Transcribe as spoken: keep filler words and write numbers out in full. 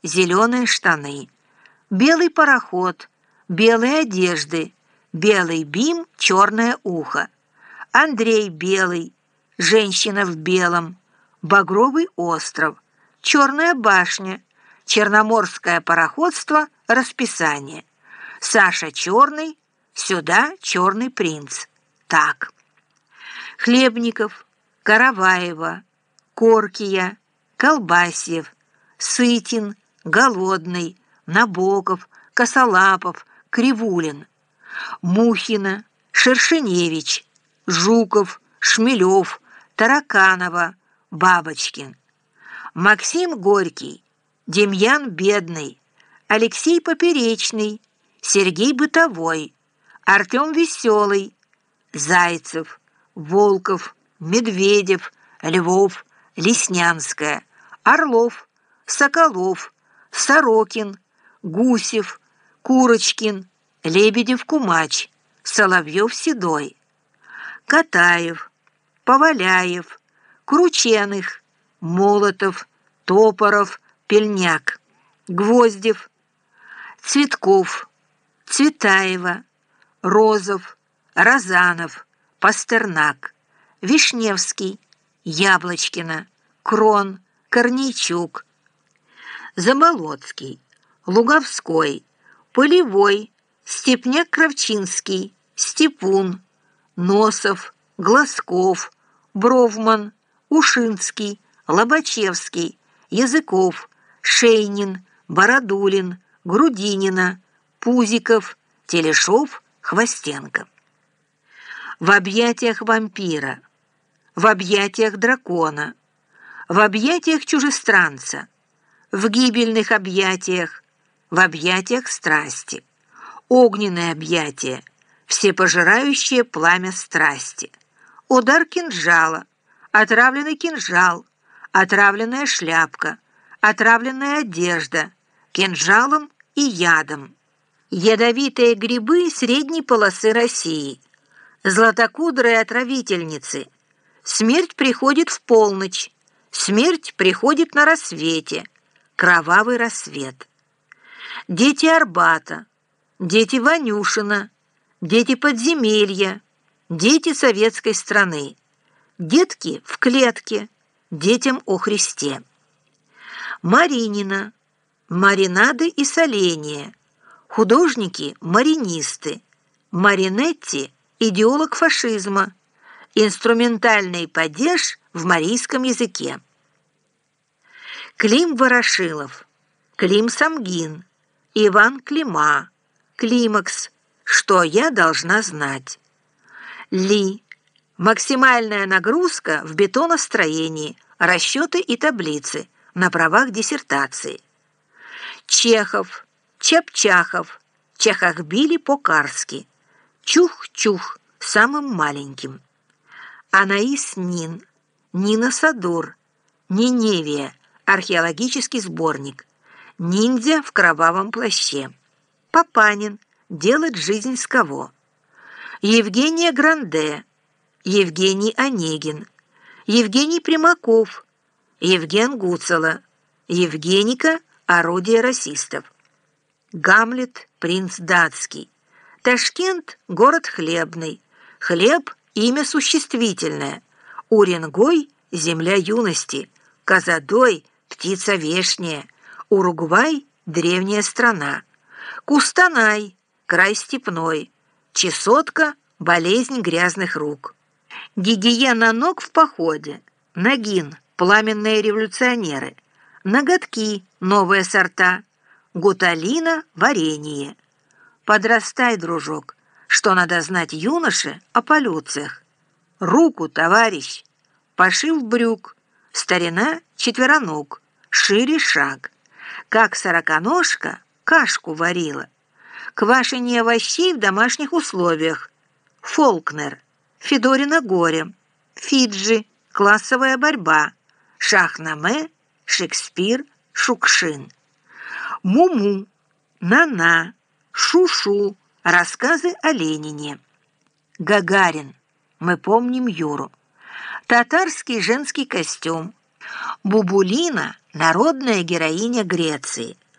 зеленые штаны, белый пароход, белые одежды, белый бим, черное ухо, Андрей белый, женщина в белом, багровый остров, черная башня, черноморское пароходство, расписание, Саша черный, сюда черный принц. Так. Хлебников, Караваева, Коркия, Колбасьев, Сытин, Голодный, Набоков, Косолапов, Кривулин, Мухина, Шершеневич, Жуков, Шмелев, Тараканова, Бабочкин, Максим Горький, Демьян Бедный, Алексей Поперечный, Сергей Бытовой, Артем Веселый, Зайцев, Волков, Медведев, Львов, Леснянская, Орлов, Соколов, Сорокин, Гусев, Курочкин, Лебедев-Кумач, Соловьев-Седой, Катаев, Поваляев, Крученых, Молотов, Топоров, Пельняк, Гвоздев, Цветков, Цветаева, Розов, Розанов, Пастернак, Вишневский, Яблочкина, Крон, Корнейчук, Заболоцкий, Луговской, Полевой, Степняк-Кравчинский, Степун, Носов, Глазков, Бровман, Ушинский, Лобачевский, Языков, Шейнин, Бородулин, Грудинина, Пузиков, Телешов, Хвостенко. В объятиях вампира, в объятиях дракона, в объятиях чужестранца, в гибельных объятиях, в объятиях страсти, огненное объятие, всепожирающее пламя страсти, удар кинжала, отравленный кинжал, отравленная шляпка, отравленная одежда, кинжалом и ядом, ядовитые грибы средней полосы России, златокудрые отравительницы, смерть приходит в полночь, смерть приходит на рассвете, кровавый рассвет. Дети Арбата, дети Ванюшина, дети подземелья, дети советской страны, детки в клетке, детям о Христе. Маринина, маринады и соления, художники-маринисты, Маринетти – идеолог фашизма, инструментальный падеж в марийском языке. Клим Ворошилов, Клим Самгин, Иван Клима, Климакс, что я должна знать. Ли, максимальная нагрузка в бетоностроении, расчеты и таблицы на правах диссертации. Чехов, Чепчахов, Чехахбили по-карски, Чух-Чух самым маленьким. Анаис Нин, Нина Садур, Ниневия, археологический сборник, ниндзя в кровавом плаще. Папанин, делать жизнь с кого. Евгения Гранде, Евгений Онегин, Евгений Примаков, Евген Гуцела, Евгеника – орудие расистов. Гамлет – принц датский. Ташкент – город хлебный. Хлеб – имя существительное. Уренгой – земля юности. Казадой – птица вешняя. Уругвай – древняя страна. Кустанай – край степной. Чесотка – болезнь грязных рук. Гигиена ног в походе. Нагин – пламенные революционеры. Ноготки – новые сорта. Гуталина – варенье. Подрастай, дружок, что надо знать юноше о полюциях. Руку, товарищ. Пошив брюк. Старина четвероног. Шире шаг. Как сороконожка кашку варила. Квашение овощей в домашних условиях. Фолкнер. Федорина горе. Фиджи. Классовая борьба. Шахнаме. Шекспир. Шукшин. Муму. Нана. Шушу. Рассказы о Ленине. Гагарин. Мы помним Юру. Татарский женский костюм. Бубулина. Народная героиня Греции.